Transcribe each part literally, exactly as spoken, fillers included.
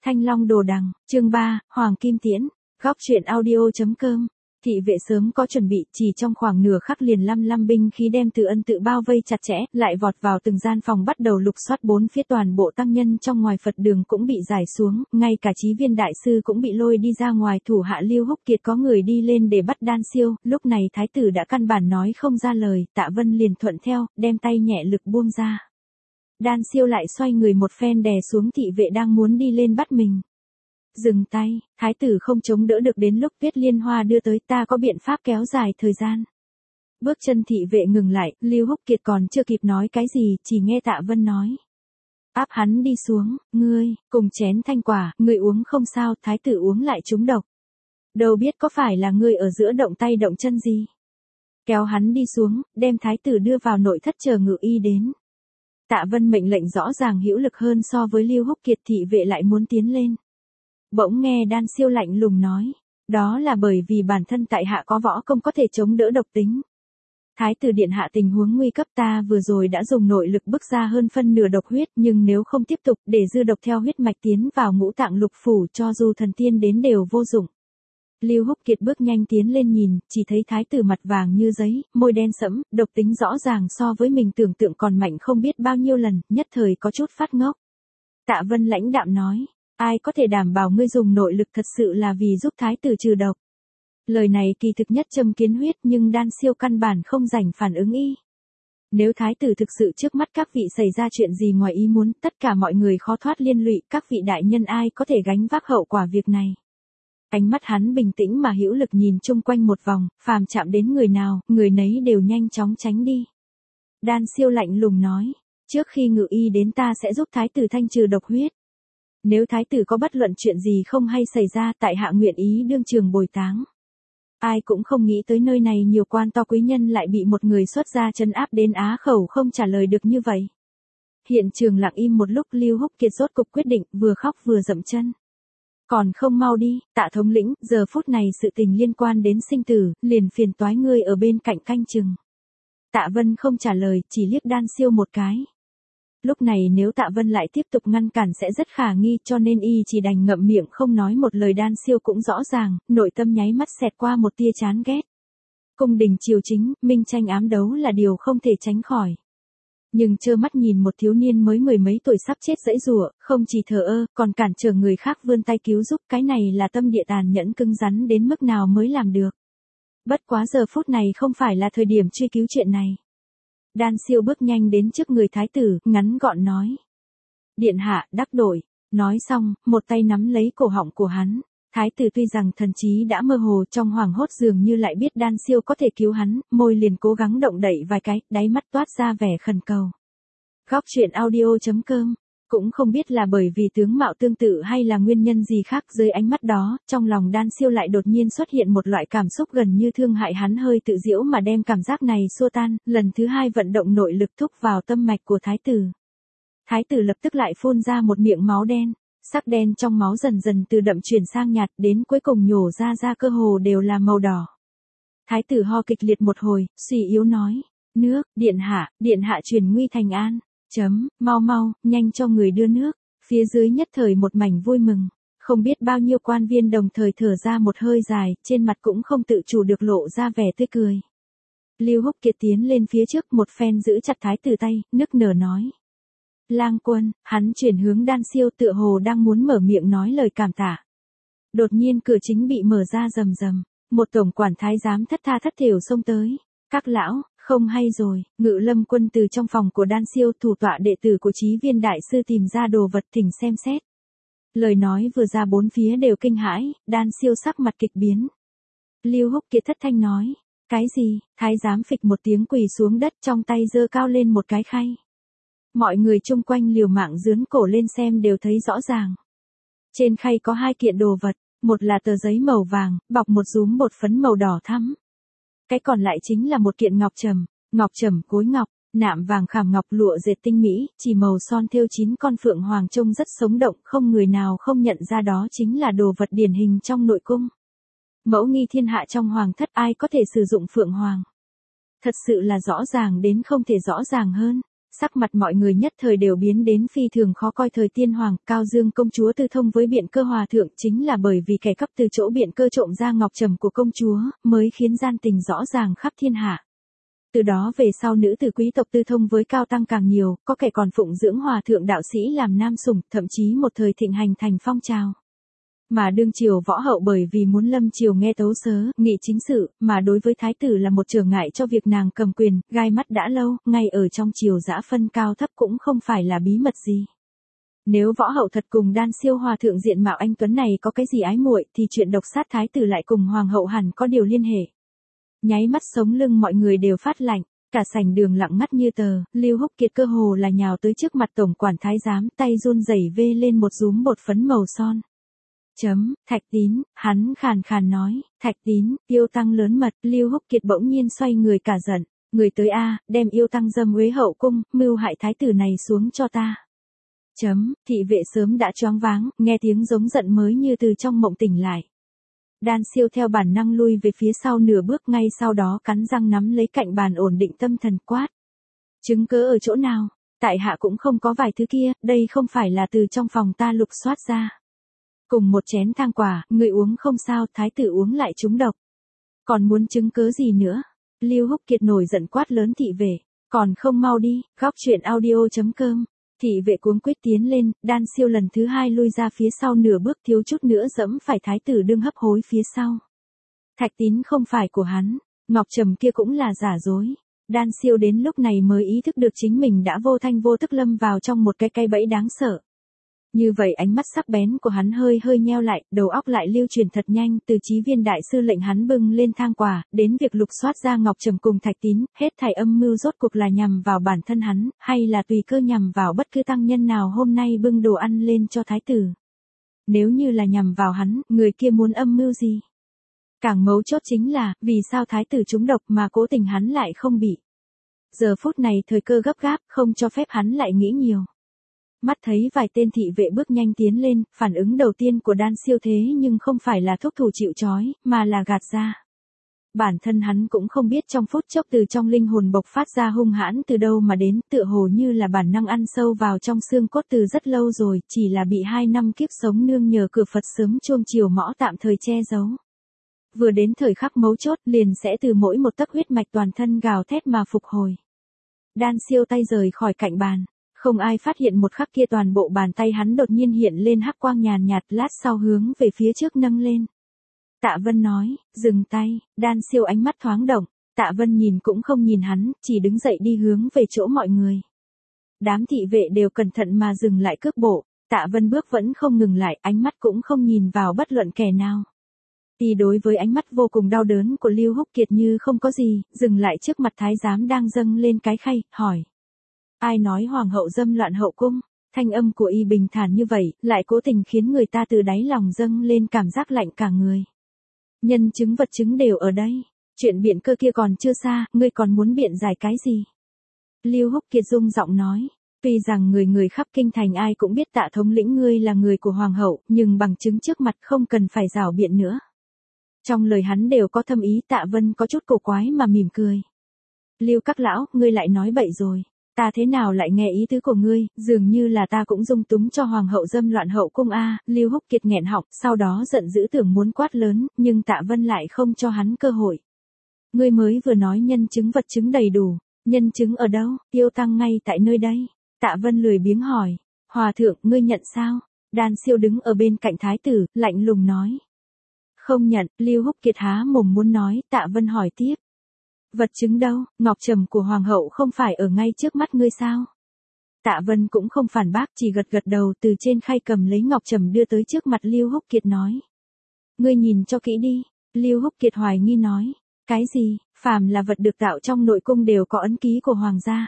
Thanh Long Đồ Đằng, chương ba, Hoàng Kim Tiễn, góc truyện audio.com. Thị vệ sớm có chuẩn bị, chỉ trong khoảng nửa khắc liền lăm lăm binh khí đem Từ Ân tự bao vây chặt chẽ, lại vọt vào từng gian phòng bắt đầu lục soát bốn phía, toàn bộ tăng nhân trong ngoài Phật đường cũng bị giải xuống, ngay cả Chí Viên đại sư cũng bị lôi đi ra ngoài. Thủ hạ Lưu Húc Kiệt có người đi lên để bắt Đan Siêu, lúc này thái tử đã căn bản nói không ra lời, Tạ Vân liền thuận theo, đem tay nhẹ lực buông ra. Đan Siêu lại xoay người một phen đè xuống thị vệ đang muốn đi lên bắt mình. Dừng tay, thái tử không chống đỡ được, đến lúc Tuyết Liên Hoa đưa tới, ta có biện pháp kéo dài thời gian. Bước chân thị vệ ngừng lại, Lưu Húc Kiệt còn chưa kịp nói cái gì, chỉ nghe Tạ Vân nói. Áp hắn đi xuống, ngươi, cùng chén thanh quả, ngươi uống không sao, thái tử uống lại trúng độc. Đâu biết có phải là ngươi ở giữa động tay động chân gì. Kéo hắn đi xuống, đem thái tử đưa vào nội thất chờ ngự y đến. Tạ Vân mệnh lệnh rõ ràng hữu lực hơn so với Lưu Húc Kiệt, thị vệ lại muốn tiến lên. Bỗng nghe Đan Siêu lạnh lùng nói, đó là bởi vì bản thân tại hạ có võ công có thể chống đỡ độc tính. Thái tử điện hạ, tình huống nguy cấp, ta vừa rồi đã dùng nội lực bức ra hơn phân nửa độc huyết, nhưng nếu không tiếp tục, để dư độc theo huyết mạch tiến vào ngũ tạng lục phủ, cho dù thần tiên đến đều vô dụng. Lưu Húc Kiệt bước nhanh tiến lên nhìn, chỉ thấy thái tử mặt vàng như giấy, môi đen sẫm, độc tính rõ ràng so với mình tưởng tượng còn mạnh không biết bao nhiêu lần, nhất thời có chút phát ngốc. Tạ Vân lãnh đạm nói, ai có thể đảm bảo ngươi dùng nội lực thật sự là vì giúp thái tử trừ độc. Lời này kỳ thực nhất châm kiến huyết, nhưng Đan Siêu căn bản không rảnh phản ứng y. Nếu thái tử thực sự trước mắt các vị xảy ra chuyện gì ngoài ý muốn, tất cả mọi người khó thoát liên lụy, các vị đại nhân ai có thể gánh vác hậu quả việc này. Ánh mắt hắn bình tĩnh mà hữu lực nhìn chung quanh một vòng, phàm chạm đến người nào, người nấy đều nhanh chóng tránh đi. Đan Siêu lạnh lùng nói, trước khi ngự y đến ta sẽ giúp thái tử thanh trừ độc huyết. Nếu thái tử có bất luận chuyện gì không hay xảy ra, tại hạ nguyện ý đương trường bồi táng. Ai cũng không nghĩ tới nơi này nhiều quan to quý nhân lại bị một người xuất gia trấn áp đến á khẩu không trả lời được như vậy. Hiện trường lặng im một lúc, Lưu Húc Kiệt rốt cục quyết định, vừa khóc vừa dậm chân. Còn không mau đi, Tạ thống lĩnh, giờ phút này sự tình liên quan đến sinh tử, liền phiền toái ngươi ở bên cạnh canh chừng. Tạ Vân không trả lời, chỉ liếc Đan Siêu một cái. Lúc này nếu Tạ Vân lại tiếp tục ngăn cản sẽ rất khả nghi, cho nên y chỉ đành ngậm miệng không nói một lời. Đan Siêu cũng rõ ràng, nội tâm nháy mắt xẹt qua một tia chán ghét. Cung đình triều chính, minh tranh ám đấu là điều không thể tránh khỏi. Nhưng trơ mắt nhìn một thiếu niên mới mười mấy tuổi sắp chết giãy giụa, không chỉ thờ ơ, còn cản trở người khác vươn tay cứu giúp, cái này là tâm địa tàn nhẫn cứng rắn đến mức nào mới làm được. Bất quá giờ phút này không phải là thời điểm truy cứu chuyện này. Đan Siêu bước nhanh đến trước người thái tử, ngắn gọn nói. Điện hạ, đắc tội. Nói xong, một tay nắm lấy cổ họng của hắn. Thái tử tuy rằng thần trí đã mơ hồ, trong hoảng hốt dường như lại biết Đan Siêu có thể cứu hắn, môi liền cố gắng động đậy vài cái, đáy mắt toát ra vẻ khẩn cầu. Góc truyện audio.com. Cũng không biết là bởi vì tướng mạo tương tự hay là nguyên nhân gì khác, dưới ánh mắt đó, trong lòng Đan Siêu lại đột nhiên xuất hiện một loại cảm xúc gần như thương hại, hắn hơi tự giễu mà đem cảm giác này xua tan, lần thứ hai vận động nội lực thúc vào tâm mạch của thái tử. Thái tử lập tức lại phun ra một miệng máu đen, sắc đen trong máu dần dần từ đậm chuyển sang nhạt, đến cuối cùng nhổ ra ra cơ hồ đều là màu đỏ. Thái tử ho kịch liệt một hồi, suy yếu nói, nước, điện hạ, điện hạ truyền nguy thành an. Chấm, mau mau, nhanh cho người đưa nước. Phía dưới nhất thời một mảnh vui mừng. Không biết bao nhiêu quan viên đồng thời thở ra một hơi dài, trên mặt cũng không tự chủ được lộ ra vẻ tươi cười. Lưu Húc Kiệt tiến lên phía trước một phen giữ chặt thái tử tay, nức nở nói. Lang quân, hắn chuyển hướng Đan Siêu tựa hồ đang muốn mở miệng nói lời cảm tạ. Đột nhiên cửa chính bị mở ra rầm rầm, một tổng quản thái giám thất tha thất thểu xông tới. Các lão, không hay rồi, Ngự Lâm quân từ trong phòng của Đan Siêu, thủ tọa đệ tử của Chí Viên đại sư tìm ra đồ vật, thỉnh xem xét. Lời nói vừa ra bốn phía đều kinh hãi, Đan Siêu sắc mặt kịch biến. Lưu Húc Kiệt thất thanh nói, cái gì? Thái giám phịch một tiếng quỳ xuống đất, trong tay giơ cao lên một cái khay. Mọi người chung quanh liều mạng dướn cổ lên xem đều thấy rõ ràng. Trên khay có hai kiện đồ vật, một là tờ giấy màu vàng, bọc một dúm bột phấn màu đỏ thắm. Cái còn lại chính là một kiện ngọc trầm, ngọc trầm, cối ngọc, nạm vàng khảm ngọc, lụa dệt tinh mỹ, chỉ màu son thêu chín con phượng hoàng trông rất sống động, không người nào không nhận ra đó chính là đồ vật điển hình trong nội cung. Mẫu nghi thiên hạ trong hoàng thất ai có thể sử dụng phượng hoàng. Thật sự là rõ ràng đến không thể rõ ràng hơn. Sắc mặt mọi người nhất thời đều biến đến phi thường khó coi. Thời tiên hoàng, Cao Dương công chúa tư thông với biện cơ hòa thượng chính là bởi vì kẻ cắp từ chỗ biện cơ trộm ra ngọc trầm của công chúa, mới khiến gian tình rõ ràng khắp thiên hạ. Từ đó về sau nữ tử quý tộc tư thông với cao tăng càng nhiều, có kẻ còn phụng dưỡng hòa thượng đạo sĩ làm nam sủng, thậm chí một thời thịnh hành thành phong trào. Mà đương triều võ hậu bởi vì muốn lâm triều nghe tấu sớ, nghị chính sự, mà đối với thái tử là một trở ngại cho việc nàng cầm quyền, gai mắt đã lâu, ngay ở trong triều giã phân cao thấp cũng không phải là bí mật gì. Nếu võ hậu thật cùng Đan Siêu hòa thượng diện mạo anh tuấn này có cái gì ái muội, thì chuyện độc sát thái tử lại cùng hoàng hậu hẳn có điều liên hệ. Nháy mắt sống lưng mọi người đều phát lạnh, cả sảnh đường lặng ngắt như tờ. Lưu Húc Kiệt cơ hồ là nhào tới trước mặt tổng quản thái giám, tay run rẩy vê lên một dúm bột phấn màu son. Chấm, Thạch Tín, hắn khàn khàn nói, Thạch Tín, yêu tăng lớn mật. Lưu Húc Kiệt bỗng nhiên xoay người cả giận, người tới a, đem yêu tăng dâm uế hậu cung, mưu hại thái tử này xuống cho ta. Chấm, thị vệ sớm đã choáng váng, nghe tiếng giống giận mới như từ trong mộng tỉnh lại. Đan Siêu theo bản năng lui về phía sau nửa bước, ngay sau đó cắn răng nắm lấy cạnh bàn ổn định tâm thần quát. Chứng cớ ở chỗ nào? Tại hạ cũng không có vài thứ kia, đây không phải là từ trong phòng ta lục soát ra. Cùng một chén thang quả, người uống không sao, thái tử uống lại trúng độc. Còn muốn chứng cớ gì nữa? Lưu Húc Kiệt nổi giận quát lớn thị vệ, còn không mau đi. Góc truyện audio chấm com. Thị vệ cuống quyết tiến lên, Đan Siêu lần thứ hai lui ra phía sau nửa bước, thiếu chút nữa dẫm phải thái tử đương hấp hối phía sau. Thạch Tín không phải của hắn, ngọc trầm kia cũng là giả dối. Đan Siêu đến lúc này mới ý thức được chính mình đã vô thanh vô tức lâm vào trong một cái cây bẫy đáng sợ. Như vậy ánh mắt sắc bén của hắn hơi hơi nheo lại, đầu óc lại lưu truyền thật nhanh, từ Chí Viên đại sư lệnh hắn bưng lên thang quả, đến việc lục soát ra ngọc trầm cùng Thạch Tín, hết thảy âm mưu rốt cuộc là nhằm vào bản thân hắn, hay là tùy cơ nhằm vào bất cứ tăng nhân nào hôm nay bưng đồ ăn lên cho thái tử. Nếu như là nhằm vào hắn, người kia muốn âm mưu gì? Càng mấu chốt chính là, vì sao thái tử trúng độc mà cố tình hắn lại không bị? Giờ phút này thời cơ gấp gáp, không cho phép hắn lại nghĩ nhiều. Mắt thấy vài tên thị vệ bước nhanh tiến lên, phản ứng đầu tiên của Đan Siêu thế nhưng không phải là thúc thủ chịu trói, mà là gạt ra. Bản thân hắn cũng không biết trong phút chốc từ trong linh hồn bộc phát ra hung hãn từ đâu mà đến, tựa hồ như là bản năng ăn sâu vào trong xương cốt từ rất lâu rồi, chỉ là bị hai năm kiếp sống nương nhờ cửa Phật sớm chuông chiều mõ tạm thời che giấu. Vừa đến thời khắc mấu chốt liền sẽ từ mỗi một tấc huyết mạch toàn thân gào thét mà phục hồi. Đan Siêu tay rời khỏi cạnh bàn. Không ai phát hiện một khắc kia toàn bộ bàn tay hắn đột nhiên hiện lên hắc quang nhàn nhạt, lát sau hướng về phía trước nâng lên. Tạ Vân nói, dừng tay. Đan Siêu ánh mắt thoáng động, Tạ Vân nhìn cũng không nhìn hắn, chỉ đứng dậy đi hướng về chỗ mọi người. Đám thị vệ đều cẩn thận mà dừng lại cước bộ, Tạ Vân bước vẫn không ngừng lại, ánh mắt cũng không nhìn vào bất luận kẻ nào. Thì đối với ánh mắt vô cùng đau đớn của Lưu Húc Kiệt như không có gì, dừng lại trước mặt thái giám đang dâng lên cái khay, hỏi. Ai nói hoàng hậu dâm loạn hậu cung? Thanh âm của y bình thản như vậy, lại cố tình khiến người ta từ đáy lòng dâng lên cảm giác lạnh cả người. Nhân chứng vật chứng đều ở đây. Chuyện biện cơ kia còn chưa xa, ngươi còn muốn biện giải cái gì? Lưu Húc Kiệt rung giọng nói. Tuy rằng người người khắp kinh thành ai cũng biết Tạ thống lĩnh ngươi là người của hoàng hậu, nhưng bằng chứng trước mặt không cần phải rảo biện nữa. Trong lời hắn đều có thâm ý. Tạ Vân có chút cổ quái mà mỉm cười. Lưu các lão, ngươi lại nói bậy rồi. Ta thế nào lại nghe ý tứ của ngươi, dường như là ta cũng dung túng cho hoàng hậu dâm loạn hậu cung a. Lưu Húc Kiệt nghẹn họng, sau đó giận dữ tưởng muốn quát lớn, nhưng Tạ Vân lại không cho hắn cơ hội. Ngươi mới vừa nói nhân chứng vật chứng đầy đủ, nhân chứng ở đâu? Yêu tăng ngay tại nơi đây. Tạ Vân lười biếng hỏi, hòa thượng, ngươi nhận sao? Đan Siêu đứng ở bên cạnh thái tử, lạnh lùng nói. Không nhận. Lưu Húc Kiệt há mồm muốn nói, Tạ Vân hỏi tiếp. Vật chứng đâu? Ngọc trầm của hoàng hậu không phải ở ngay trước mắt ngươi sao? Tạ Vân cũng không phản bác, chỉ gật gật đầu, từ trên khay cầm lấy ngọc trầm đưa tới trước mặt Lưu Húc Kiệt nói. Ngươi nhìn cho kỹ đi. Lưu Húc Kiệt hoài nghi nói. Cái gì? Phàm là vật được tạo trong nội cung đều có ấn ký của hoàng gia.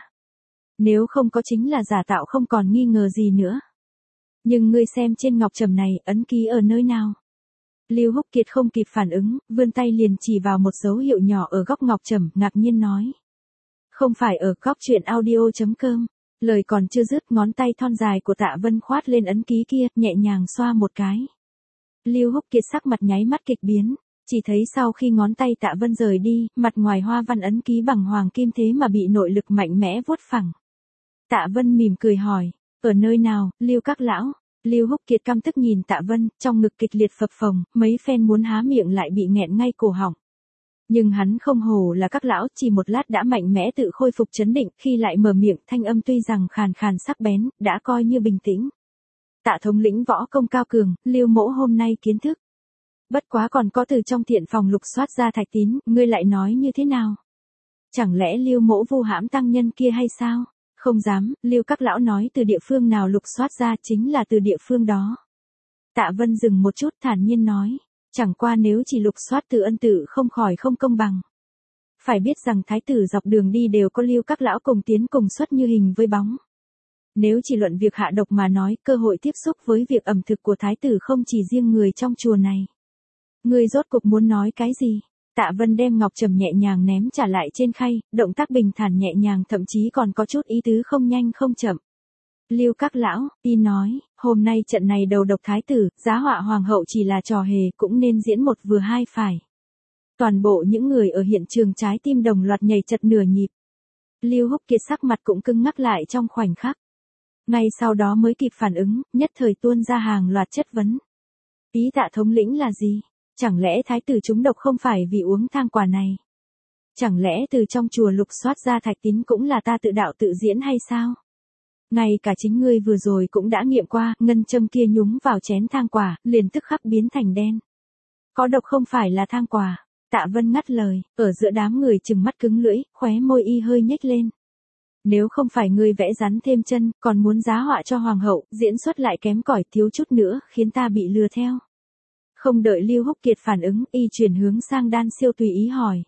Nếu không có chính là giả tạo, không còn nghi ngờ gì nữa. Nhưng ngươi xem trên ngọc trầm này, ấn ký ở nơi nào? Lưu Húc Kiệt không kịp phản ứng, vươn tay liền chỉ vào một dấu hiệu nhỏ ở góc ngọc trầm, ngạc nhiên nói. Không phải ở góc truyện audio chấm com. Lời còn chưa dứt, ngón tay thon dài của Tạ Vân khoát lên ấn ký kia, nhẹ nhàng xoa một cái. Lưu Húc Kiệt sắc mặt nháy mắt kịch biến, chỉ thấy sau khi ngón tay Tạ Vân rời đi, mặt ngoài hoa văn ấn ký bằng hoàng kim thế mà bị nội lực mạnh mẽ vuốt phẳng. Tạ Vân mỉm cười hỏi, ở nơi nào, Lưu các lão? Lưu Húc Kiệt căm tức nhìn Tạ Vân, trong ngực kịch liệt phập phồng, mấy phen muốn há miệng lại bị nghẹn ngay cổ họng. Nhưng hắn không hổ là các lão, chỉ một lát đã mạnh mẽ tự khôi phục chấn định, khi lại mở miệng, thanh âm tuy rằng khàn khàn sắc bén, đã coi như bình tĩnh. Tạ thống lĩnh võ công cao cường, Lưu mỗ hôm nay kiến thức. Bất quá còn có từ trong thiện phòng lục soát ra thạch tín, ngươi lại nói như thế nào? Chẳng lẽ Lưu mỗ vu hãm tăng nhân kia hay sao? Không dám, Lưu các lão nói từ địa phương nào lục soát ra chính là từ địa phương đó. Tạ Vân dừng một chút thản nhiên nói, chẳng qua nếu chỉ lục soát từ ân tự không khỏi không công bằng. Phải biết rằng thái tử dọc đường đi đều có Lưu các lão cùng tiến cùng xuất như hình với bóng. Nếu chỉ luận việc hạ độc mà nói, cơ hội tiếp xúc với việc ẩm thực của thái tử không chỉ riêng người trong chùa này. Ngươi rốt cuộc muốn nói cái gì? Tạ Vân đem ngọc trầm nhẹ nhàng ném trả lại trên khay, động tác bình thản nhẹ nhàng, thậm chí còn có chút ý tứ không nhanh không chậm. Lưu các lão, y nói, hôm nay trận này đầu độc thái tử, giá họa hoàng hậu chỉ là trò hề, cũng nên diễn một vừa hai phải. Toàn bộ những người ở hiện trường trái tim đồng loạt nhảy chật nửa nhịp. Lưu Húc Kiệt sắc mặt cũng cứng ngắc lại trong khoảnh khắc. Ngay sau đó mới kịp phản ứng, nhất thời tuôn ra hàng loạt chất vấn. Ý Tạ thống lĩnh là gì? Chẳng lẽ thái tử trúng độc không phải vì uống thang quả này? Chẳng lẽ từ trong chùa lục soát ra thạch tín cũng là ta tự đạo tự diễn hay sao? Ngay cả chính ngươi vừa rồi cũng đã nghiệm qua, ngân châm kia nhúng vào chén thang quả, liền tức khắc biến thành đen. Có độc không phải là thang quả. Tạ Vân ngắt lời, ở giữa đám người trừng mắt cứng lưỡi, khóe môi y hơi nhếch lên. Nếu không phải ngươi vẽ rắn thêm chân, còn muốn giá họa cho hoàng hậu, diễn xuất lại kém cỏi thiếu chút nữa, khiến ta bị lừa theo. Không đợi Lưu Húc Kiệt phản ứng, y chuyển hướng sang Đan Siêu tùy ý hỏi.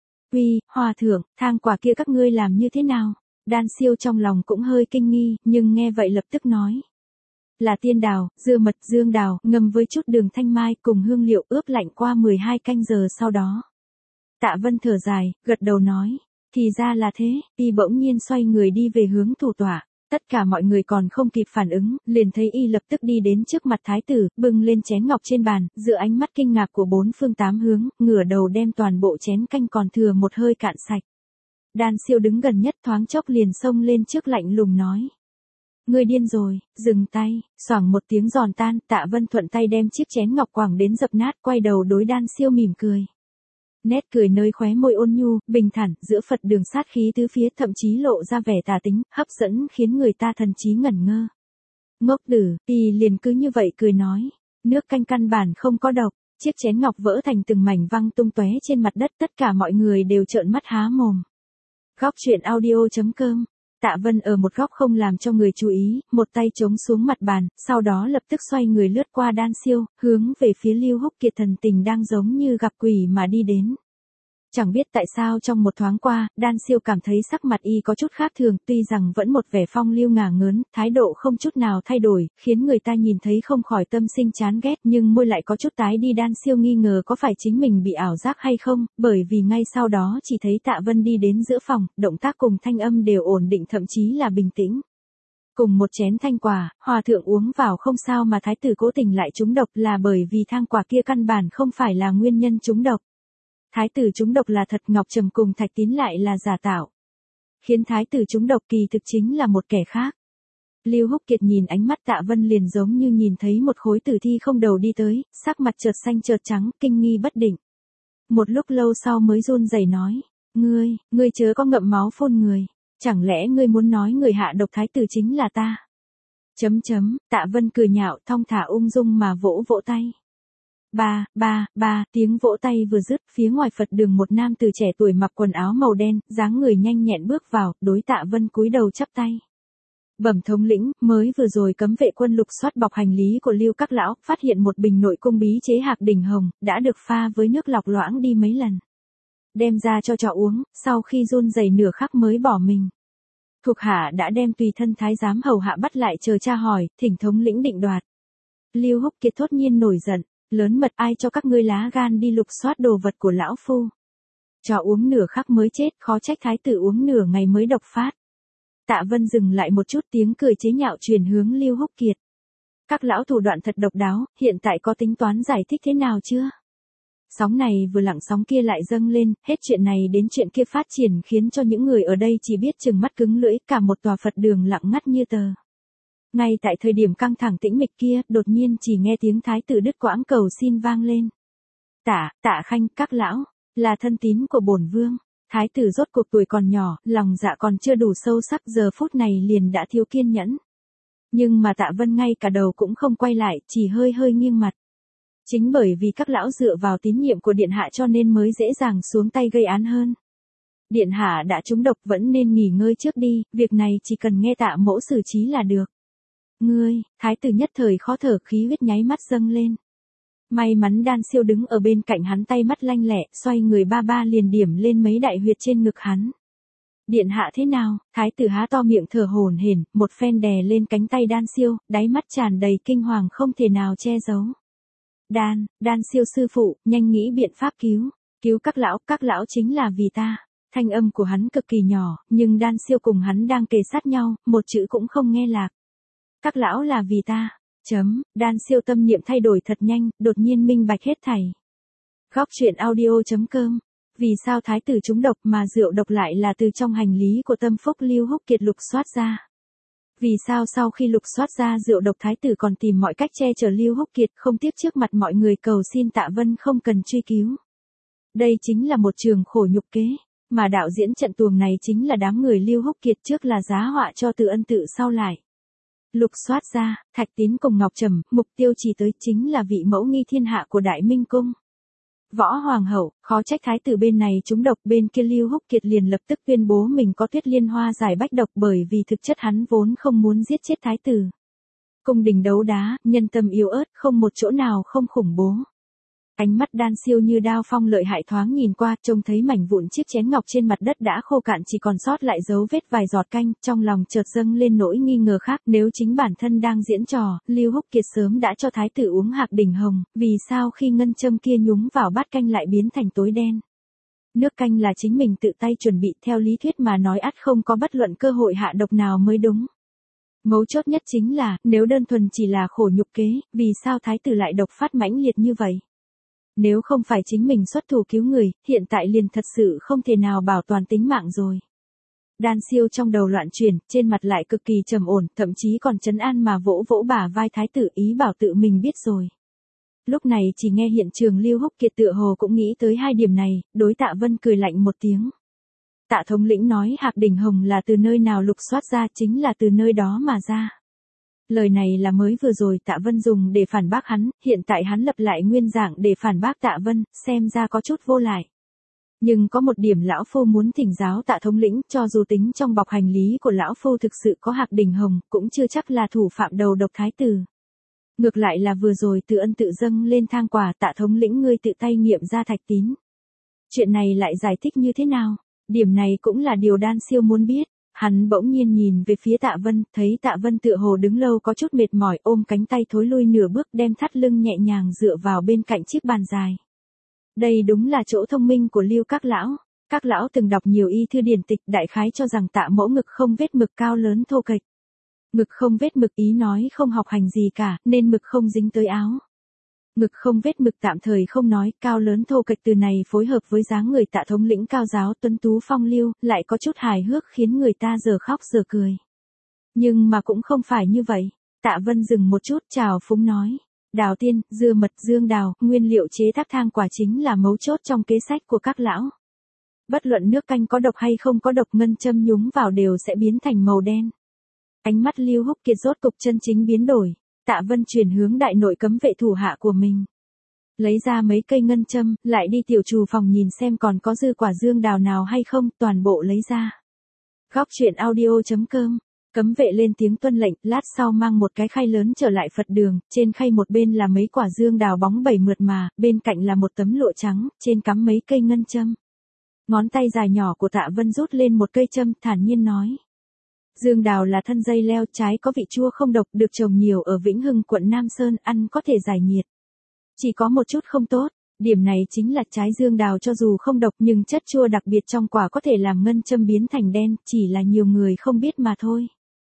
Uy, hòa thượng, thang quả kia các ngươi làm như thế nào? Đan Siêu trong lòng cũng hơi kinh nghi, nhưng nghe vậy lập tức nói. Là tiên đào, dưa mật, dương đào, ngâm với chút đường thanh mai cùng hương liệu ướp lạnh qua mười hai canh giờ sau đó. Tạ Vân thở dài, gật đầu nói. Thì ra là thế, y bỗng nhiên xoay người đi về hướng thủ tọa. Tất cả mọi người còn không kịp phản ứng, liền thấy y lập tức đi đến trước mặt thái tử, bưng lên chén ngọc trên bàn, giữa ánh mắt kinh ngạc của bốn phương tám hướng, ngửa đầu đem toàn bộ chén canh còn thừa một hơi cạn sạch. Đan Siêu đứng gần nhất thoáng chốc liền xông lên trước lạnh lùng nói. Ngươi điên rồi, dừng tay, xoảng một tiếng giòn tan, Tạ Vân thuận tay đem chiếc chén ngọc quẳng đến dập nát, quay đầu đối Đan Siêu mỉm cười. Nét cười nơi khóe môi ôn nhu, bình thản, giữa Phật đường sát khí tứ phía, thậm chí lộ ra vẻ tà tính, hấp dẫn khiến người ta thần trí ngẩn ngơ. Ngốc tử, y liền cứ như vậy cười nói, nước canh căn bản không có độc, chiếc chén ngọc vỡ thành từng mảnh văng tung tóe trên mặt đất, tất cả mọi người đều trợn mắt há mồm. Góc truyện audio chấm com. Tạ Vân ở một góc không làm cho người chú ý, một tay chống xuống mặt bàn, sau đó lập tức xoay người lướt qua Đan Siêu, hướng về phía Lưu Húc Kiệt thần tình đang giống như gặp quỷ mà đi đến. Chẳng biết tại sao trong một thoáng qua, Đan Siêu cảm thấy sắc mặt y có chút khác thường, tuy rằng vẫn một vẻ phong lưu ngả ngớn, thái độ không chút nào thay đổi, khiến người ta nhìn thấy không khỏi tâm sinh chán ghét, nhưng môi lại có chút tái đi. Đan Siêu nghi ngờ có phải chính mình bị ảo giác hay không, bởi vì ngay sau đó chỉ thấy Tạ Vân đi đến giữa phòng, động tác cùng thanh âm đều ổn định, thậm chí là bình tĩnh. Cùng một chén thanh quả, hòa thượng uống vào không sao mà thái tử cố tình lại trúng độc là bởi vì thang quả kia căn bản không phải là nguyên nhân trúng độc. Thái tử trúng độc là thật, ngọc trầm cùng thạch tín lại là giả tạo. Khiến thái tử trúng độc kỳ thực chính là một kẻ khác. Lưu Húc Kiệt nhìn ánh mắt Tạ Vân liền giống như nhìn thấy một khối tử thi không đầu đi tới, sắc mặt chợt xanh chợt trắng, kinh nghi bất định. Một lúc lâu sau mới run rẩy nói, ngươi, ngươi chớ có ngậm máu phun người, chẳng lẽ ngươi muốn nói người hạ độc thái tử chính là ta? Chấm chấm, Tạ Vân cười nhạo thong thả ung dung mà vỗ vỗ tay. Ba, ba, ba, tiếng vỗ tay vừa dứt, phía ngoài Phật đường một nam từ trẻ tuổi mặc quần áo màu đen, dáng người nhanh nhẹn bước vào, đối Tạ Vân cúi đầu chắp tay. Bẩm thống lĩnh, mới vừa rồi cấm vệ quân lục soát bọc hành lý của Lưu các lão, phát hiện một bình nội cung bí chế hạc đỉnh hồng, đã được pha với nước lọc loãng đi mấy lần. Đem ra cho trọ uống, sau khi run rẩy nửa khắc mới bỏ mình. Thuộc hạ đã đem tùy thân thái giám hầu hạ bắt lại chờ tra hỏi, thỉnh thống lĩnh định đoạt. Lưu Húc Kiệt thốt nhiên nổi giận. Lớn mật, ai cho các ngươi lá gan đi lục soát đồ vật của lão phu. Cho uống nửa khắc mới chết, khó trách thái tử uống nửa ngày mới độc phát. Tạ Vân dừng lại một chút, tiếng cười chế nhạo truyền hướng Lưu Húc Kiệt. Các lão thủ đoạn thật độc đáo, hiện tại có tính toán giải thích thế nào chưa? Sóng này vừa lặng sóng kia lại dâng lên, hết chuyện này đến chuyện kia phát triển khiến cho những người ở đây chỉ biết trừng mắt cứng lưỡi, cả một tòa Phật đường lặng ngắt như tờ. Ngay tại thời điểm căng thẳng tĩnh mịch kia, đột nhiên chỉ nghe tiếng thái tử đứt quãng cầu xin vang lên. Tạ, Tạ Khanh, các lão, là thân tín của bổn vương. Thái tử rốt cuộc tuổi còn nhỏ, lòng dạ còn chưa đủ sâu sắc, giờ phút này liền đã thiếu kiên nhẫn. Nhưng mà Tạ Vân ngay cả đầu cũng không quay lại, chỉ hơi hơi nghiêng mặt. Chính bởi vì các lão dựa vào tín nhiệm của điện hạ cho nên mới dễ dàng xuống tay gây án hơn. Điện hạ đã trúng độc vẫn nên nghỉ ngơi trước đi, việc này chỉ cần nghe Tạ mỗ xử trí là được. Ngươi, thái tử nhất thời khó thở, khí huyết nháy mắt dâng lên. May mắn Đan Siêu đứng ở bên cạnh hắn, tay mắt lanh lẹ, xoay người ba ba liền điểm lên mấy đại huyệt trên ngực hắn. Điện hạ thế nào? Thái tử há to miệng thở hổn hển, một phen đè lên cánh tay Đan Siêu, đáy mắt tràn đầy kinh hoàng không thể nào che giấu. Đan, Đan Siêu sư phụ, nhanh nghĩ biện pháp cứu, cứu các lão, các lão chính là vì ta. Thanh âm của hắn cực kỳ nhỏ, nhưng Đan Siêu cùng hắn đang kề sát nhau, một chữ cũng không nghe lạc. Các lão là vì ta. Chấm, Đan Siêu tâm niệm thay đổi thật nhanh, đột nhiên minh bạch hết thảy. Góc truyện audio chấm com. Vì sao thái tử trúng độc mà rượu độc lại là từ trong hành lý của Tâm Phúc Lưu Húc Kiệt lục soát ra? Vì sao sau khi lục soát ra rượu độc thái tử còn tìm mọi cách che chở Lưu Húc Kiệt, không tiếc trước mặt mọi người cầu xin Tạ Vân không cần truy cứu? Đây chính là một trường khổ nhục kế, mà đạo diễn trận tuồng này chính là đám người Lưu Húc Kiệt, trước là giá họa cho Từ Ân Tự, sau lại lục soát ra, Thạch Tín cùng Ngọc Trầm, mục tiêu chỉ tới chính là vị mẫu nghi thiên hạ của Đại Minh Cung. Võ Hoàng hậu, khó trách thái tử bên này trúng độc, bên kia Lưu Húc Kiệt liền lập tức tuyên bố mình có Tuyết Liên Hoa giải bách độc, bởi vì thực chất hắn vốn không muốn giết chết thái tử. Cung đình đấu đá, nhân tâm yếu ớt, không một chỗ nào không khủng bố. Ánh mắt Đan Siêu như đao phong lợi hại thoáng nhìn qua, trông thấy mảnh vụn chiếc chén ngọc trên mặt đất đã khô cạn, chỉ còn sót lại dấu vết vài giọt canh, trong lòng chợt dâng lên nỗi nghi ngờ khác, nếu chính bản thân đang diễn trò, Lưu Húc Kiệt sớm đã cho thái tử uống Hạc Đỉnh Hồng, vì sao khi ngân châm kia nhúng vào bát canh lại biến thành tối đen? Nước canh là chính mình tự tay chuẩn bị, theo lý thuyết mà nói ắt không có bất luận cơ hội hạ độc nào mới đúng. Mấu chốt nhất chính là, nếu đơn thuần chỉ là khổ nhục kế, vì sao thái tử lại độc phát mãnh liệt như vậy? Nếu không phải chính mình xuất thủ cứu người, hiện tại liền thật sự không thể nào bảo toàn tính mạng rồi. Đan Siêu trong đầu loạn chuyển, trên mặt lại cực kỳ trầm ổn, thậm chí còn trấn an mà vỗ vỗ bả vai thái tử, ý bảo tự mình biết rồi. Lúc này chỉ nghe hiện trường Lưu Húc Kiệt tựa hồ cũng nghĩ tới hai điểm này, đối Tạ Vân cười lạnh một tiếng. Tạ thống lĩnh nói Hạc Đỉnh Hồng là từ nơi nào lục soát ra, chính là từ nơi đó mà ra. Lời này là mới vừa rồi Tạ Vân dùng để phản bác hắn, hiện tại hắn lập lại nguyên dạng để phản bác Tạ Vân, xem ra có chút vô lại. Nhưng có một điểm lão phu muốn thỉnh giáo Tạ thống lĩnh, cho dù tính trong bọc hành lý của lão phu thực sự có Hạc Đỉnh Hồng, cũng chưa chắc là thủ phạm đầu độc thái tử. Ngược lại là vừa rồi Từ Ân tự dâng lên thang quà, Tạ thống lĩnh ngươi tự tay nghiệm ra Thạch Tín. Chuyện này lại giải thích như thế nào? Điểm này cũng là điều Đan Siêu muốn biết. Hắn bỗng nhiên nhìn về phía Tạ Vân, thấy Tạ Vân tựa hồ đứng lâu có chút mệt mỏi, ôm cánh tay thối lui nửa bước, đem thắt lưng nhẹ nhàng dựa vào bên cạnh chiếc bàn dài. Đây đúng là chỗ thông minh của Lưu các lão. Các lão từng đọc nhiều y thư điển tịch, đại khái cho rằng Tạ mẫu ngực không vết mực, cao lớn thô kệch. Ngực không vết mực ý nói không học hành gì cả, nên mực không dính tới áo. Ngực không vết mực tạm thời không nói, cao lớn thô kệch từ này phối hợp với dáng người Tạ thống lĩnh cao giáo tuấn tú phong lưu, lại có chút hài hước khiến người ta giờ khóc giờ cười. Nhưng mà cũng không phải như vậy. Tạ Vân dừng một chút, chào phúng nói. Đào tiên, dưa mật, dương đào, nguyên liệu chế tác thang quả chính là mấu chốt trong kế sách của các lão. Bất luận nước canh có độc hay không có độc, ngân châm nhúng vào đều sẽ biến thành màu đen. Ánh mắt Lưu Húc Kiệt rốt cục chân chính biến đổi. Tạ Vân chuyển hướng đại nội cấm vệ thủ hạ của mình. Lấy ra mấy cây ngân châm, lại đi tiểu trù phòng nhìn xem còn có dư quả dương đào nào hay không, toàn bộ lấy ra. Góc truyện audio chấm com. Cấm vệ lên tiếng tuân lệnh, lát sau mang một cái khay lớn trở lại Phật đường, trên khay một bên là mấy quả dương đào bóng bẩy mượt mà, bên cạnh là một tấm lụa trắng, trên cắm mấy cây ngân châm. Ngón tay dài nhỏ của Tạ Vân rút lên một cây châm, thản nhiên nói. Dương đào là thân dây leo, trái có vị chua không độc, được trồng nhiều ở Vĩnh Hưng quận Nam Sơn, ăn có thể giải nhiệt. Chỉ có một chút không tốt, điểm này chính là trái dương đào cho dù không độc nhưng chất chua đặc biệt trong quả có thể làm ngân châm biến thành đen, chỉ là nhiều người không biết mà thôi.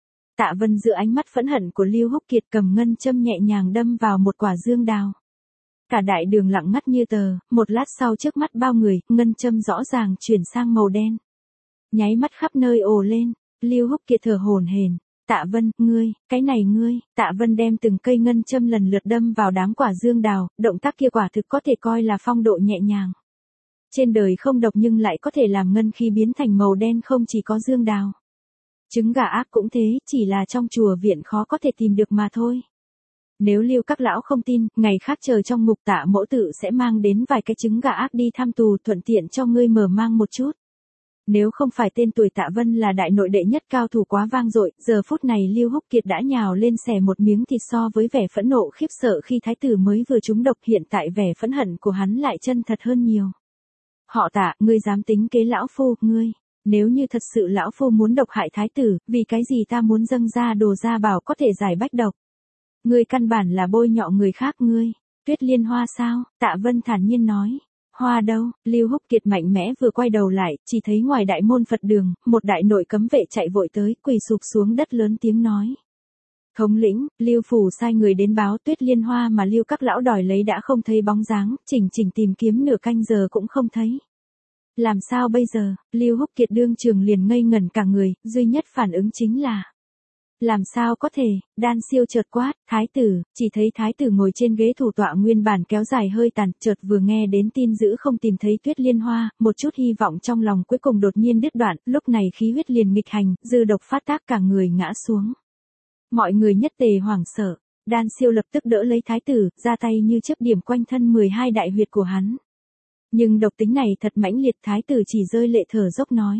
Tạ Vân giữa ánh mắt phẫn hận của Lưu Húc Kiệt cầm ngân châm nhẹ nhàng đâm vào một quả dương đào. Cả đại đường lặng ngắt như tờ, một lát sau trước mắt bao người, ngân châm rõ ràng chuyển sang màu đen. Nháy mắt khắp nơi ồ lên, Lưu Húc Kiệt thở hổn hển. Tạ Vân, ngươi, cái này ngươi, Tạ Vân đem từng cây ngân châm lần lượt đâm vào đám quả dương đào, động tác kia quả thực có thể coi là phong độ nhẹ nhàng. Trên đời không độc nhưng lại có thể làm ngân khí biến thành màu đen không chỉ có dương đào. Trứng gà ác cũng thế, chỉ là trong chùa viện khó có thể tìm được mà thôi. Nếu Lưu các lão không tin, ngày khác chờ trong mục Tạ mẫu tự sẽ mang đến vài cái trứng gà ác đi thăm tù thuận tiện cho ngươi mở mang một chút. Nếu không phải tên tuổi Tạ Vân là đại nội đệ nhất cao thủ quá vang dội, giờ phút này Lưu Húc Kiệt đã nhào lên xẻ một miếng thịt so với vẻ phẫn nộ khiếp sợ khi thái tử mới vừa trúng độc, hiện tại vẻ phẫn hận của hắn lại chân thật hơn nhiều. Họ Tạ, ngươi dám tính kế lão phu, ngươi, nếu như thật sự lão phu muốn độc hại thái tử, vì cái gì ta muốn dâng ra đồ ra bảo có thể giải bách độc? Ngươi căn bản là bôi nhọ người khác ngươi. Tuyết Liên Hoa sao? Tạ Vân thản nhiên nói. Hoa đâu? Lưu Húc Kiệt mạnh mẽ vừa quay đầu lại, chỉ thấy ngoài đại môn Phật đường, một đại nội cấm vệ chạy vội tới, quỳ sụp xuống đất lớn tiếng nói. Thống lĩnh, Lưu phủ sai người đến báo Tuyết Liên Hoa mà Lưu các lão đòi lấy đã không thấy bóng dáng, chỉnh chỉnh tìm kiếm nửa canh giờ cũng không thấy. Làm sao bây giờ? Lưu Húc Kiệt đương trường liền ngây ngẩn cả người, duy nhất phản ứng chính là làm sao có thể? Đan Siêu chợt quát, thái tử, chỉ thấy thái tử ngồi trên ghế thủ tọa nguyên bản kéo dài hơi tàn, chợt vừa nghe đến tin dữ không tìm thấy Tuyết Liên Hoa, một chút hy vọng trong lòng cuối cùng đột nhiên đứt đoạn, lúc này khí huyết liền nghịch hành, dư độc phát tác cả người ngã xuống. Mọi người nhất tề hoảng sợ, Đan Siêu lập tức đỡ lấy thái tử, ra tay như chớp điểm quanh thân mười hai đại huyệt của hắn. Nhưng độc tính này thật mãnh liệt, thái tử chỉ rơi lệ thở dốc nói.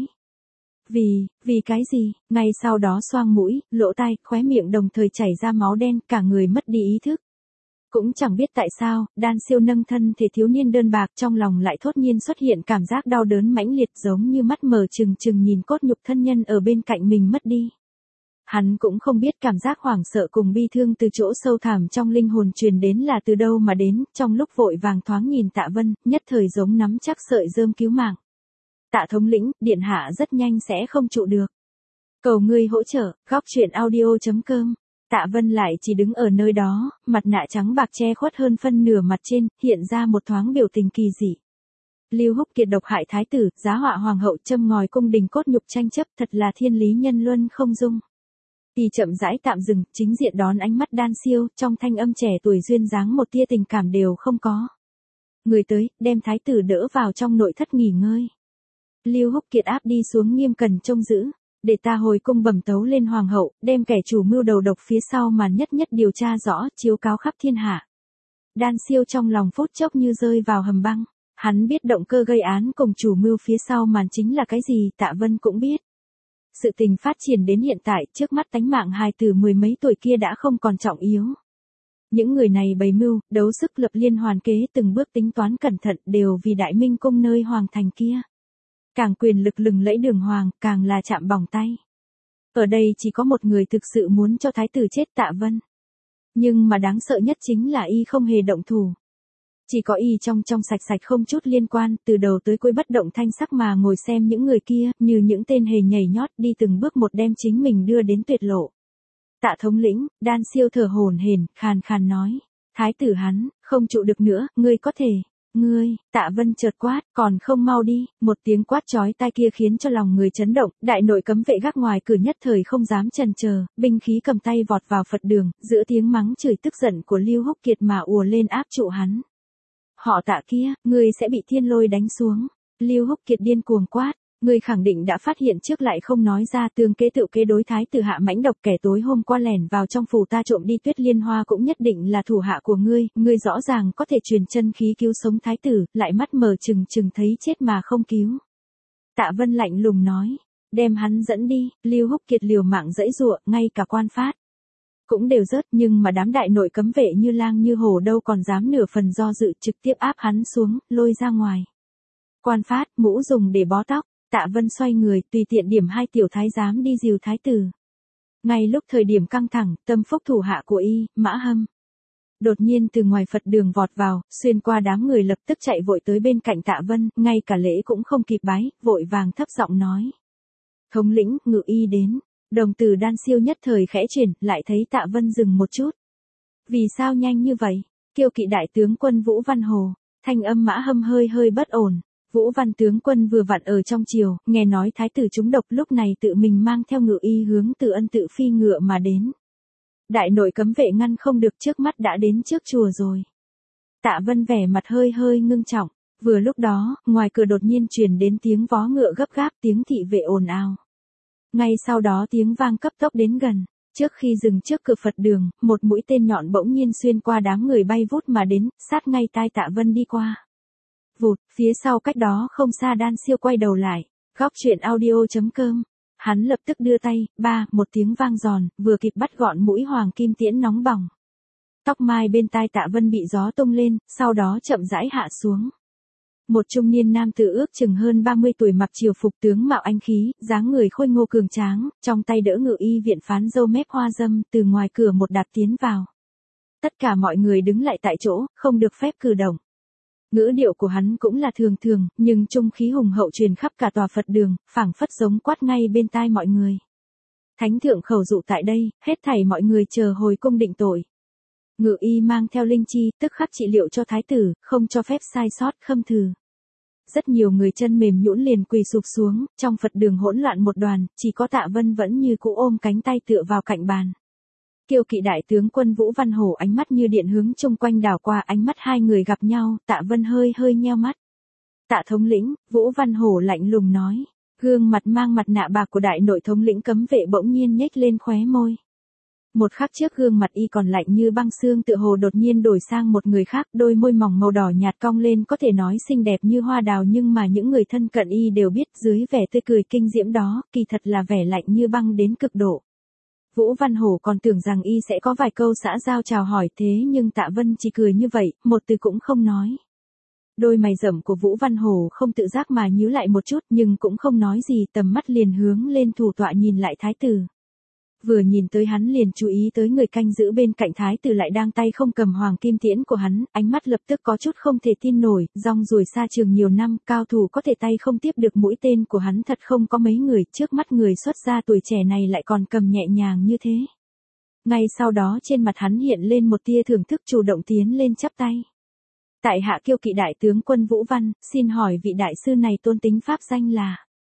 Vì, vì cái gì? Ngay sau đó xoang mũi, lỗ tai, khóe miệng đồng thời chảy ra máu đen, cả người mất đi ý thức. Cũng chẳng biết tại sao, Đan Siêu nâng thân thể thiếu niên đơn bạc trong lòng lại thốt nhiên xuất hiện cảm giác đau đớn mãnh liệt giống như mắt mờ trừng trừng nhìn cốt nhục thân nhân ở bên cạnh mình mất đi. Hắn cũng không biết cảm giác hoảng sợ cùng bi thương từ chỗ sâu thẳm trong linh hồn truyền đến là từ đâu mà đến, trong lúc vội vàng thoáng nhìn Tạ Vân, nhất thời giống nắm chắc sợi rơm cứu mạng. Tạ thống lĩnh, điện hạ rất nhanh sẽ không trụ được. Cầu ngươi hỗ trợ, góc truyện audio chấm com. Tạ Vân lại chỉ đứng ở nơi đó, mặt nạ trắng bạc che khuất hơn phân nửa mặt trên, hiện ra một thoáng biểu tình kỳ dị. Lưu Húc Kiệt độc hại thái tử, giá họa hoàng hậu châm ngòi cung đình cốt nhục tranh chấp, thật là thiên lý nhân luân không dung. Thì chậm rãi tạm dừng, chính diện đón ánh mắt Đan Siêu, trong thanh âm trẻ tuổi duyên dáng một tia tình cảm đều không có. Người tới, đem thái tử đỡ vào trong nội thất nghỉ ngơi. Lưu Húc Kiệt áp đi xuống nghiêm cần trông giữ, để ta hồi cung bẩm tấu lên hoàng hậu, đem kẻ chủ mưu đầu độc phía sau màn nhất nhất điều tra rõ, chiếu cáo khắp thiên hạ. Đan Siêu trong lòng phút chốc như rơi vào hầm băng, hắn biết động cơ gây án cùng chủ mưu phía sau màn chính là cái gì, Tạ Vân cũng biết. Sự tình phát triển đến hiện tại, trước mắt tánh mạng hài tử mười mấy tuổi kia đã không còn trọng yếu. Những người này bày mưu, đấu sức lập liên hoàn kế từng bước tính toán cẩn thận đều vì Đại Minh cung nơi hoàng thành kia. Càng quyền lực lừng lẫy đường hoàng, càng là chạm bỏng tay. Ở đây chỉ có một người thực sự muốn cho thái tử chết, Tạ Vân. Nhưng mà đáng sợ nhất chính là y không hề động thủ. Chỉ có y trong trong sạch sạch không chút liên quan, từ đầu tới cuối bất động thanh sắc mà ngồi xem những người kia, như những tên hề nhảy nhót đi từng bước một đem chính mình đưa đến tuyệt lộ. Tạ thống lĩnh, Đan Siêu thở hổn hển, khàn khàn nói. Thái tử hắn, không trụ được nữa, ngươi có thể. Ngươi, Tạ Vân chợt quát, còn không mau đi, một tiếng quát chói tai kia khiến cho lòng người chấn động, đại nội cấm vệ gác ngoài cửa nhất thời không dám chần chờ, binh khí cầm tay vọt vào Phật đường, giữa tiếng mắng chửi tức giận của Lưu Húc Kiệt mà ùa lên áp trụ hắn. Họ Tạ kia, ngươi sẽ bị thiên lôi đánh xuống. Lưu Húc Kiệt điên cuồng quát, ngươi khẳng định đã phát hiện trước lại không nói ra, tương kế tự kế đối thái tử hạ mãnh độc, kẻ tối hôm qua lẻn vào trong phủ ta trộm đi Tuyết Liên Hoa cũng nhất định là thủ hạ của ngươi, ngươi rõ ràng có thể truyền chân khí cứu sống thái tử, lại mắt mờ trừng trừng thấy chết mà không cứu. Tạ Vân lạnh lùng nói, đem hắn dẫn đi. Lưu Húc Kiệt liều mạng giãy giụa, ngay cả quan phát cũng đều rớt, nhưng mà đám đại nội cấm vệ như lang như hổ đâu còn dám nửa phần do dự, trực tiếp áp hắn xuống, lôi ra ngoài. Quan phát, mũ dùng để bó tóc. Tạ Vân xoay người, tùy tiện điểm hai tiểu thái giám đi dìu thái tử. Ngay lúc thời điểm căng thẳng, tâm phúc thủ hạ của y, Mã Hâm đột nhiên từ ngoài Phật đường vọt vào, xuyên qua đám người lập tức chạy vội tới bên cạnh Tạ Vân, ngay cả lễ cũng không kịp bái, vội vàng thấp giọng nói. Thống lĩnh, ngự y đến. Đồng tử Đan Siêu nhất thời khẽ chuyển, lại thấy Tạ Vân dừng một chút. Vì sao nhanh như vậy? Kiêu kỵ đại tướng quân Vũ Văn Hồ, thanh âm Mã Hâm hơi hơi bất ổn. Vũ Văn tướng quân vừa vặn ở trong triều, nghe nói thái tử trúng độc lúc này tự mình mang theo ngự y hướng Từ Ân tự phi ngựa mà đến. Đại nội cấm vệ ngăn không được, trước mắt đã đến trước chùa rồi. Tạ Vân vẻ mặt hơi hơi ngưng trọng, vừa lúc đó, ngoài cửa đột nhiên truyền đến tiếng vó ngựa gấp gáp, tiếng thị vệ ồn ào. Ngay sau đó tiếng vang cấp tốc đến gần, trước khi dừng trước cửa Phật đường, một mũi tên nhọn bỗng nhiên xuyên qua đám người bay vút mà đến, sát ngay tai Tạ Vân đi qua. Vụt, phía sau cách đó không xa Đan Siêu quay đầu lại, góc truyện audio chấm com. Hắn lập tức đưa tay, ba, một tiếng vang giòn, vừa kịp bắt gọn mũi hoàng kim tiễn nóng bỏng. Tóc mai bên tai Tạ Vân bị gió tung lên, sau đó chậm rãi hạ xuống. Một trung niên nam tử ước chừng hơn ba mươi tuổi, mặc triều phục, tướng mạo anh khí, dáng người khôi ngô cường tráng, trong tay đỡ ngự y viện phán râu mép hoa dâm, từ ngoài cửa một đạp tiến vào. Tất cả mọi người đứng lại tại chỗ, không được phép cử động. Ngữ điệu của hắn cũng là thường thường, nhưng trung khí hùng hậu truyền khắp cả tòa Phật đường, phảng phất giống quát ngay bên tai mọi người. Thánh thượng khẩu dụ tại đây, hết thảy mọi người chờ hồi cung định tội. Ngự y mang theo linh chi, tức khắc trị liệu cho thái tử, không cho phép sai sót khâm thừ. Rất nhiều người chân mềm nhũn liền quỳ sụp xuống, trong Phật đường hỗn loạn một đoàn, chỉ có Tạ Vân vẫn như cũ ôm cánh tay tựa vào cạnh bàn. Kiêu kỵ đại tướng quân Vũ Văn Hổ ánh mắt như điện hướng chung quanh đảo qua, ánh mắt hai người gặp nhau, Tạ Vân hơi hơi nheo mắt. Tạ thống lĩnh, Vũ Văn Hổ lạnh lùng nói, gương mặt mang mặt nạ bạc của đại nội thống lĩnh cấm vệ bỗng nhiên nhếch lên khóe môi. Một khắc trước gương mặt y còn lạnh như băng xương tựa hồ đột nhiên đổi sang một người khác, đôi môi mỏng màu đỏ nhạt cong lên có thể nói xinh đẹp như hoa đào, nhưng mà những người thân cận y đều biết dưới vẻ tươi cười kinh diễm đó, kỳ thật là vẻ lạnh như băng đến cực độ. Vũ Văn Hổ còn tưởng rằng y sẽ có vài câu xã giao chào hỏi, thế nhưng Tạ Vân chỉ cười như vậy, một từ cũng không nói. Đôi mày rậm của Vũ Văn Hổ không tự giác mà nhíu lại một chút, nhưng cũng không nói gì, tầm mắt liền hướng lên thủ tọa nhìn lại thái tử. Vừa nhìn tới hắn liền chú ý tới người canh giữ bên cạnh thái tử lại đang tay không cầm hoàng kim tiễn của hắn, ánh mắt lập tức có chút không thể tin nổi, rong ruổi xa trường nhiều năm, cao thủ có thể tay không tiếp được mũi tên của hắn thật không có mấy người, trước mắt người xuất gia tuổi trẻ này lại còn cầm nhẹ nhàng như thế. Ngay sau đó trên mặt hắn hiện lên một tia thưởng thức, chủ động tiến lên chắp tay. Tại hạ Kiêu kỵ đại tướng quân Vũ Văn, xin hỏi vị đại sư này tôn tính pháp danh là?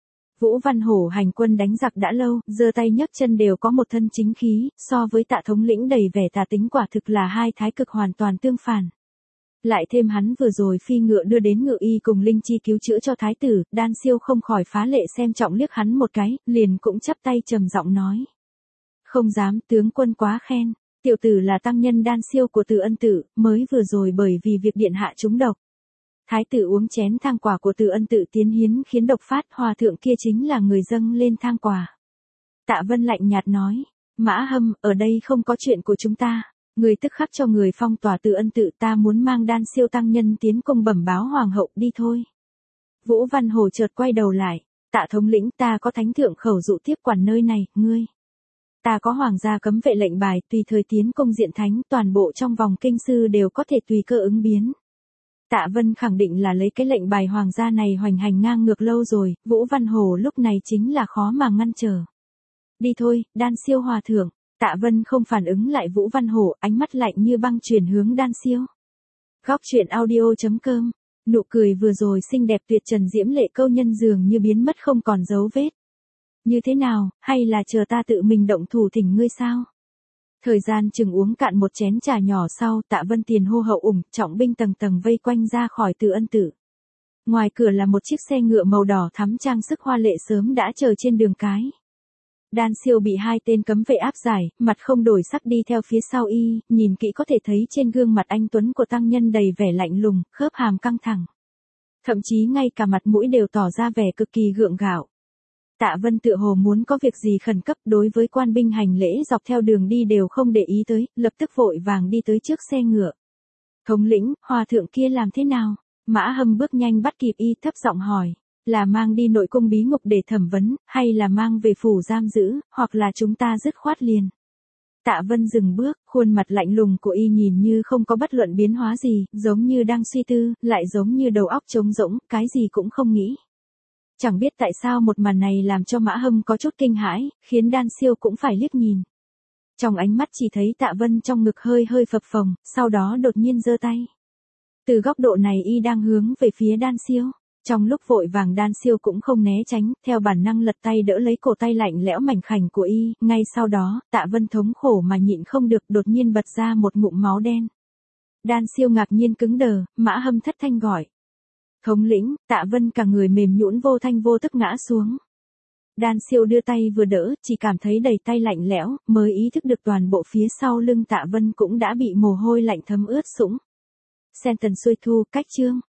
Vũ Văn Hổ hành quân đánh giặc đã lâu, giơ tay nhấc chân đều có một thân chính khí, so với Tạ thống lĩnh đầy vẻ tà tính, quả thực là hai thái cực hoàn toàn tương phản. Lại thêm hắn vừa rồi phi ngựa đưa đến ngự y cùng linh chi cứu chữa cho thái tử, Đan Siêu không khỏi phá lệ xem trọng liếc hắn một cái, liền cũng chắp tay trầm giọng nói. Không dám, tướng quân quá khen, tiểu tử là tăng nhân Đan Siêu của Từ Ân tự, mới vừa rồi bởi vì việc điện hạ trúng độc. Thái tử uống chén thang quả của Từ Ân tự tiến hiến khiến độc phát, hòa thượng kia chính là người dâng lên thang quả. Tạ Vân lạnh nhạt nói, Mã Hâm, ở đây không có chuyện của chúng ta, người tức khắc cho người phong tỏa Từ Ân tự, ta muốn mang Đan Siêu tăng nhân tiến cung bẩm báo hoàng hậu, đi thôi. Vũ Văn Hồ chợt quay đầu lại, Tạ thống lĩnh, ta có thánh thượng khẩu dụ tiếp quản nơi này, ngươi. Ta có hoàng gia cấm vệ lệnh bài, tùy thời tiến cung diện thánh, toàn bộ trong vòng kinh sư đều có thể tùy cơ ứng biến. Tạ Vân khẳng định là lấy cái lệnh bài hoàng gia này hoành hành ngang ngược lâu rồi, Vũ Văn Hồ lúc này chính là khó mà ngăn trở. Đi thôi, Đan Siêu hòa thượng. Tạ Vân không phản ứng lại Vũ Văn Hồ, ánh mắt lạnh như băng chuyển hướng Đan Siêu. Góc truyện audio chấm com. Nụ cười vừa rồi xinh đẹp tuyệt trần diễm lệ câu nhân dường như biến mất không còn dấu vết. Như thế nào, hay là chờ ta tự mình động thủ thỉnh ngươi sao? Thời gian chừng uống cạn một chén trà nhỏ sau, Tạ Vân tiền hô hậu ủng, trọng binh tầng tầng vây quanh ra khỏi Từ Ân tự. Ngoài cửa là một chiếc xe ngựa màu đỏ thắm trang sức hoa lệ sớm đã chờ trên đường cái. Đan Siêu bị hai tên cấm vệ áp giải, mặt không đổi sắc đi theo phía sau y, nhìn kỹ có thể thấy trên gương mặt anh tuấn của tăng nhân đầy vẻ lạnh lùng, khớp hàm căng thẳng. Thậm chí ngay cả mặt mũi đều tỏ ra vẻ cực kỳ gượng gạo. Tạ Vân tựa hồ muốn có việc gì khẩn cấp, đối với quan binh hành lễ dọc theo đường đi đều không để ý tới, lập tức vội vàng đi tới trước xe ngựa. Thống lĩnh, hòa thượng kia làm thế nào? Mã Hâm bước nhanh bắt kịp y, thấp giọng hỏi, là mang đi nội cung bí ngục để thẩm vấn, hay là mang về phủ giam giữ, hoặc là chúng ta dứt khoát liền? Tạ Vân dừng bước, khuôn mặt lạnh lùng của y nhìn như không có bất luận biến hóa gì, giống như đang suy tư, lại giống như đầu óc trống rỗng, cái gì cũng không nghĩ. Chẳng biết tại sao một màn này làm cho Mã Hâm có chút kinh hãi, khiến Đan Siêu cũng phải liếc nhìn. Trong ánh mắt chỉ thấy Tạ Vân trong ngực hơi hơi phập phồng, sau đó đột nhiên giơ tay. Từ góc độ này y đang hướng về phía Đan Siêu. Trong lúc vội vàng Đan Siêu cũng không né tránh, theo bản năng lật tay đỡ lấy cổ tay lạnh lẽo mảnh khảnh của y, ngay sau đó, Tạ Vân thống khổ mà nhịn không được đột nhiên bật ra một ngụm máu đen. Đan Siêu ngạc nhiên cứng đờ, Mã Hâm thất thanh gọi. Thống lĩnh, Tạ Vân cả người mềm nhũn vô thanh vô tức ngã xuống. Đan Siêu đưa tay vừa đỡ, chỉ cảm thấy đầy tay lạnh lẽo, mới ý thức được toàn bộ phía sau lưng Tạ Vân cũng đã bị mồ hôi lạnh thấm ướt sũng. Sen tần xuôi thu, cách chương.